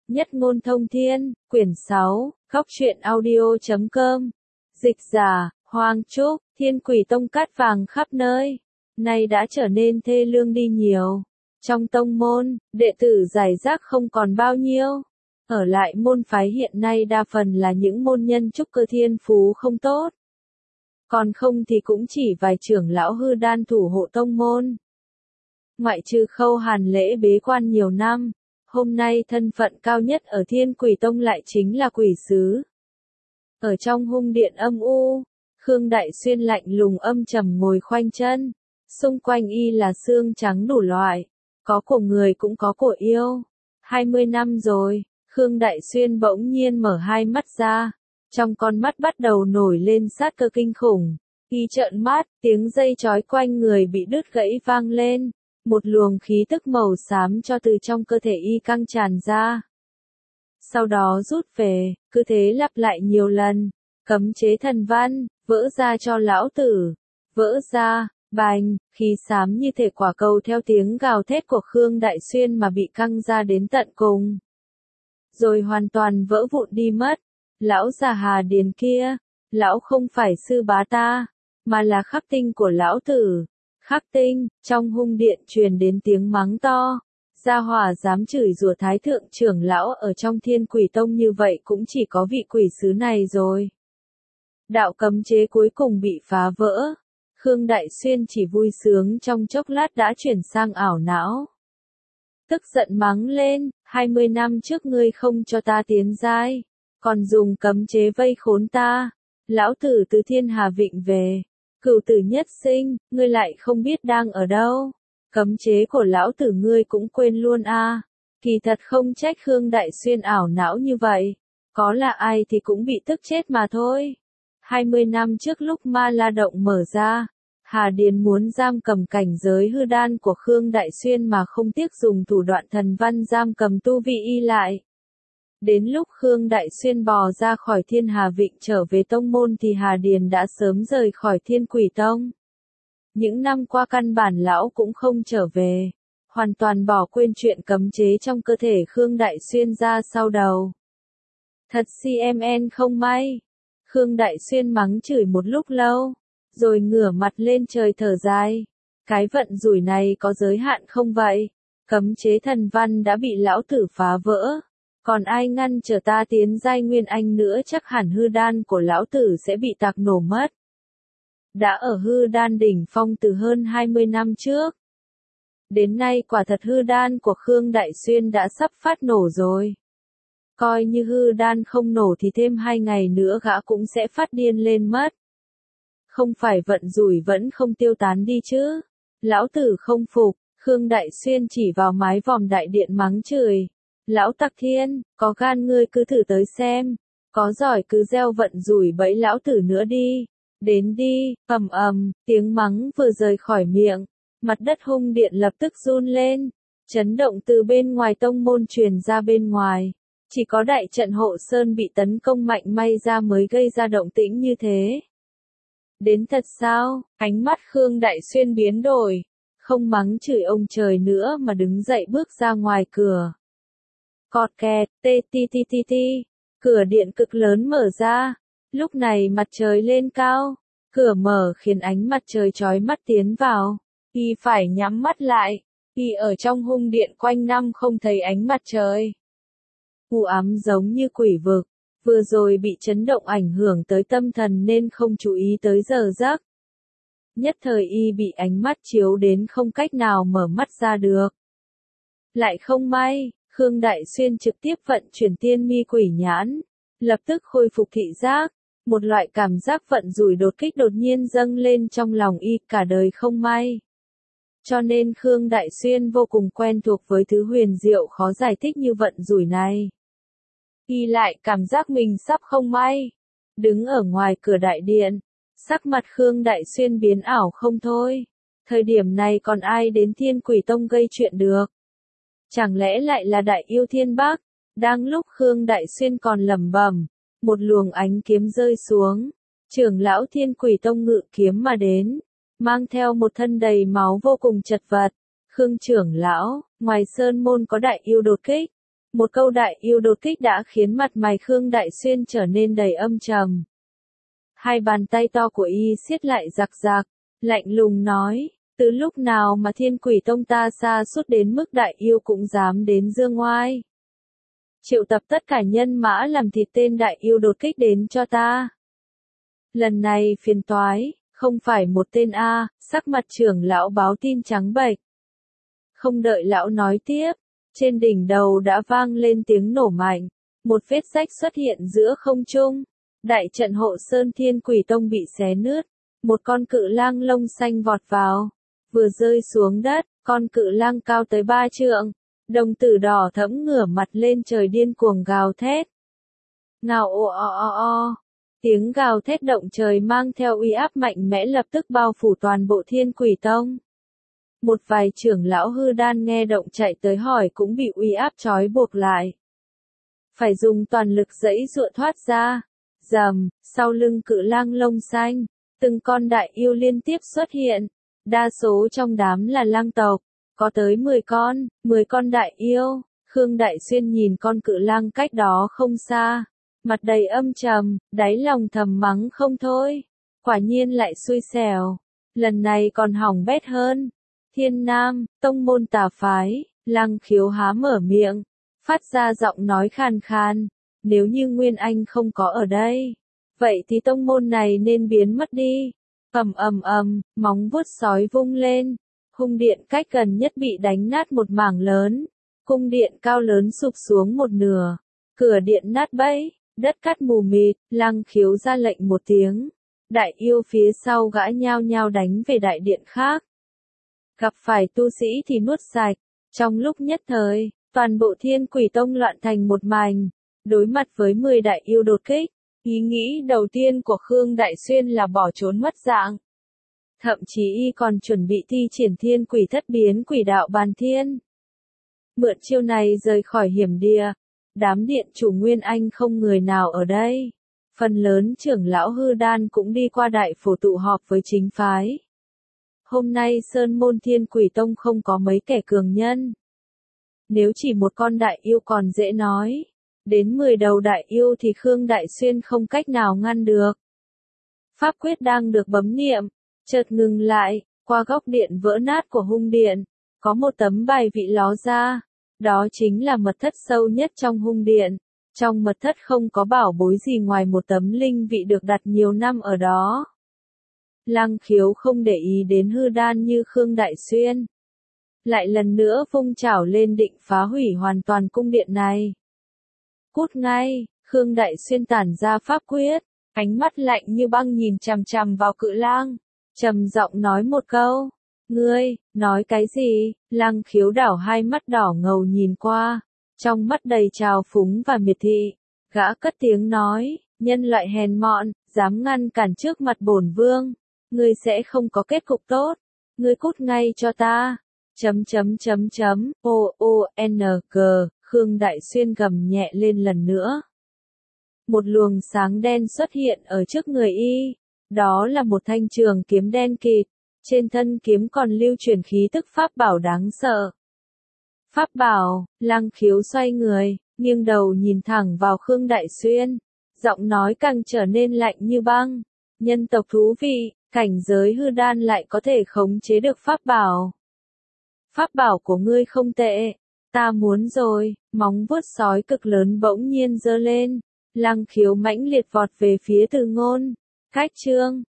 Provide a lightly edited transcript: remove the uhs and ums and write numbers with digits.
Nhất ngôn thông thiên, quyển 6, góc truyện audio.com. Dịch giả, Hoàng Trúc, Thiên Quỷ Tông cát vàng khắp nơi, nay đã trở nên thê lương đi nhiều. Trong tông môn, đệ tử giải rác không còn bao nhiêu. Ở lại môn phái hiện nay đa phần là những môn nhân trúc cơ thiên phú không tốt. Còn không thì cũng chỉ vài trưởng lão hư đan thủ hộ tông môn. Ngoại trừ Khâu Hàn Lễ bế quan nhiều năm, hôm nay thân phận cao nhất ở Thiên Quỷ Tông lại chính là quỷ sứ. Ở trong hung điện âm u, Khương Đại Xuyên lạnh lùng âm trầm ngồi khoanh chân, xung quanh y là xương trắng đủ loại, có của người cũng có của yêu. 20 năm rồi, Khương Đại Xuyên bỗng nhiên mở hai mắt ra, trong con mắt bắt đầu nổi lên sát cơ kinh khủng. Y trợn mắt, tiếng dây chói quanh người bị đứt gãy vang lên, một luồng khí tức màu xám cho từ trong cơ thể y căng tràn ra. Sau đó rút về, cứ thế lặp lại nhiều lần, cấm chế thần văn, vỡ ra cho lão tử, vỡ ra, bành, khí xám như thể quả cầu theo tiếng gào thét của Khương Đại Xuyên mà bị căng ra đến tận cùng. Rồi hoàn toàn vỡ vụn đi mất. Lão già Hà Điền kia, lão không phải sư bá ta, mà là khắc tinh của lão tử. Khắc tinh, trong hung điện truyền đến tiếng mắng to. Gia hỏa dám chửi rủa thái thượng trưởng lão ở trong Thiên Quỷ Tông như vậy cũng chỉ có vị quỷ sứ này rồi. Đạo cấm chế cuối cùng bị phá vỡ. Khương Đại Xuyên chỉ vui sướng trong chốc lát đã chuyển sang ảo não. Tức giận mắng lên, 20 năm trước ngươi không cho ta tiến giai, còn dùng cấm chế vây khốn ta. Lão tử từ Thiên Hà Vịnh về, cửu tử nhất sinh, ngươi lại không biết đang ở đâu. Cấm chế của lão tử ngươi cũng quên luôn à. Kỳ thật không trách Khương Đại Xuyên ảo não như vậy. Có là ai thì cũng bị tức chết mà thôi. 20 năm trước lúc Ma La Động mở ra, Hà Điền muốn giam cầm cảnh giới hư đan của Khương Đại Xuyên mà không tiếc dùng thủ đoạn thần văn giam cầm tu vi y lại. Đến lúc Khương Đại Xuyên bò ra khỏi Thiên Hà Vịnh trở về tông môn thì Hà Điền đã sớm rời khỏi Thiên Quỷ Tông. Những năm qua căn bản lão cũng không trở về, hoàn toàn bỏ quên chuyện cấm chế trong cơ thể Khương Đại Xuyên ra sau đầu. Thật CMN không may. Khương Đại Xuyên mắng chửi một lúc lâu, rồi ngửa mặt lên trời thở dài. Cái vận rủi này có giới hạn không vậy? Cấm chế thần văn đã bị lão tử phá vỡ. Còn ai ngăn trở ta tiến giai Nguyên Anh nữa chắc hẳn hư đan của lão tử sẽ bị tạc nổ mất. Đã ở hư đan đỉnh phong từ hơn 20 năm trước. Đến nay quả thật hư đan của Khương Đại Xuyên đã sắp phát nổ rồi. Coi như hư đan không nổ thì thêm 2 ngày nữa gã cũng sẽ phát điên lên mất. Không phải vận rủi vẫn không tiêu tán đi chứ. Lão tử không phục, Khương Đại Xuyên chỉ vào mái vòm đại điện mắng chửi. Lão Tặc Thiên, có gan ngươi cứ thử tới xem. Có giỏi cứ gieo vận rủi bẫy lão tử nữa đi. Đến đi, tiếng mắng vừa rời khỏi miệng. Mặt đất hung điện lập tức run lên. Chấn động từ bên ngoài tông môn truyền ra bên ngoài. Chỉ có đại trận hộ sơn bị tấn công mạnh may ra mới gây ra động tĩnh như thế. Đến thật sao? Ánh mắt Khương Đại Xuyên biến đổi. Không mắng chửi ông trời nữa mà đứng dậy bước ra ngoài cửa. Cọt kẹt, tê ti ti ti ti. Cửa điện cực lớn mở ra. Lúc này mặt trời lên cao. Cửa mở khiến ánh mặt trời chói mắt tiến vào. Y phải nhắm mắt lại. Y ở trong hung điện quanh năm không thấy ánh mặt trời. U ám giống như quỷ vực. Vừa rồi bị chấn động ảnh hưởng tới tâm thần nên không chú ý tới giờ giấc. Nhất thời y bị ánh mắt chiếu đến không cách nào mở mắt ra được. Lại không may, Khương Đại Xuyên trực tiếp vận chuyển tiên mi quỷ nhãn. Lập tức khôi phục thị giác. Một loại cảm giác vận rủi đột kích đột nhiên dâng lên trong lòng y, cả đời không may. Cho nên Khương Đại Xuyên vô cùng quen thuộc với thứ huyền diệu khó giải thích như vận rủi này. Y lại cảm giác mình sắp không may. Đứng ở ngoài cửa đại điện, sắc mặt Khương Đại Xuyên biến ảo không thôi. Thời điểm này còn ai đến Thiên Quỷ Tông gây chuyện được? Chẳng lẽ lại là Đại Yêu Thiên Bắc? Đang lúc Khương Đại Xuyên còn lẩm bẩm, một luồng ánh kiếm rơi xuống. Trưởng lão Thiên Quỷ Tông ngự kiếm mà đến, mang theo một thân đầy máu vô cùng chật vật. Khương trưởng lão, ngoài sơn môn có đại yêu đột kích. Một câu đại yêu đột kích đã khiến mặt mày Khương Đại Xuyên trở nên đầy âm trầm. Hai bàn tay to của y siết lại giặc giặc, lạnh lùng nói, từ lúc nào mà Thiên Quỷ Tông ta sa sút đến mức đại yêu cũng dám đến dương oai. Triệu tập tất cả nhân mã làm thịt tên đại yêu đột kích đến cho ta. Lần này phiền toái, không phải một tên A, sắc mặt trưởng lão báo tin trắng bệch. Không đợi lão nói tiếp, trên đỉnh đầu đã vang lên tiếng nổ mạnh, một vết rách xuất hiện giữa không trung. Đại trận hộ sơn Thiên Quỷ Tông bị xé nứt, một con cự lang lông xanh vọt vào, vừa rơi xuống đất, con cự lang cao tới 3 trượng, đồng tử đỏ thẫm ngửa mặt lên trời điên cuồng gào thét. Ngao o o o o, tiếng gào thét động trời mang theo uy áp mạnh mẽ lập tức bao phủ toàn bộ Thiên Quỷ Tông. Một vài trưởng lão hư đan nghe động chạy tới hỏi cũng bị uy áp trói buộc lại. Phải dùng toàn lực giãy giụa thoát ra. Rầm, sau lưng cự lang lông xanh, từng con đại yêu liên tiếp xuất hiện. Đa số trong đám là lang tộc, có tới 10 con đại yêu. Khương Đại Xuyên nhìn con cự lang cách đó không xa, mặt đầy âm trầm, đáy lòng thầm mắng không thôi. Quả nhiên lại xui xẻo, lần này còn hỏng bét hơn. Thiên Nam, tông môn tà phái, Lăng Khiếu há mở miệng, phát ra giọng nói khàn khàn. Nếu như Nguyên Anh không có ở đây, vậy thì tông môn này nên biến mất đi. Móng vuốt sói vung lên, hung điện cách gần nhất bị đánh nát một mảng lớn, cung điện cao lớn sụp xuống một nửa, cửa điện nát bấy, đất cát mù mịt. Lăng Khiếu ra lệnh một tiếng, đại yêu phía sau gã nhao nhao đánh về đại điện khác. Gặp phải tu sĩ thì nuốt sạch, trong lúc nhất thời, toàn bộ Thiên Quỷ Tông loạn thành một mảnh. Đối mặt với 10 đại yêu đột kích, ý nghĩ đầu tiên của Khương Đại Xuyên là bỏ trốn mất dạng. Thậm chí y còn chuẩn bị thi triển Thiên Quỷ Thất Biến Quỷ Đạo Bàn Thiên. Mượn chiêu này rời khỏi hiểm địa, đám điện chủ Nguyên Anh không người nào ở đây. Phần lớn trưởng lão hư đan cũng đi qua đại phổ tụ họp với chính phái. Hôm nay Sơn Môn Thiên Quỷ Tông không có mấy kẻ cường nhân. Nếu chỉ một con đại yêu còn dễ nói. Đến 10 đầu đại yêu thì Khương Đại Xuyên không cách nào ngăn được. Pháp quyết đang được bấm niệm, chợt ngừng lại, qua góc điện vỡ nát của hung điện, có một tấm bài vị ló ra. Đó chính là mật thất sâu nhất trong hung điện. Trong mật thất không có bảo bối gì ngoài một tấm linh vị được đặt nhiều năm ở đó. Lăng Khiếu không để ý đến hư đan như Khương Đại Xuyên. Lại lần nữa vung chảo lên định phá hủy hoàn toàn cung điện này. Cút ngay, Khương Đại Xuyên tản ra pháp quyết, ánh mắt lạnh như băng nhìn chằm chằm vào cự lang, trầm giọng nói một câu. Ngươi, nói cái gì? Lăng Khiếu đảo hai mắt đỏ ngầu nhìn qua, trong mắt đầy trào phúng và miệt thị. Gã cất tiếng nói, nhân loại hèn mọn, dám ngăn cản trước mặt bổn vương. Ngươi sẽ không có kết cục tốt. Ngươi cút ngay cho ta. O-O-N-G, Khương Đại Xuyên gầm nhẹ lên lần nữa. Một luồng sáng đen xuất hiện ở trước người y. Đó là một thanh trường kiếm đen kịt. Trên thân kiếm còn lưu truyền khí tức pháp bảo đáng sợ. Pháp bảo, Lăng Khiếu xoay người, nghiêng đầu nhìn thẳng vào Khương Đại Xuyên. Giọng nói càng trở nên lạnh như băng. Nhân tộc thú vị, cảnh giới hư đan lại có thể khống chế được pháp bảo. Pháp bảo của ngươi không tệ. Ta muốn rồi, móng vuốt sói cực lớn bỗng nhiên giơ lên. Lăng Khiếu mãnh liệt vọt về phía Từ Ngôn. Cách chương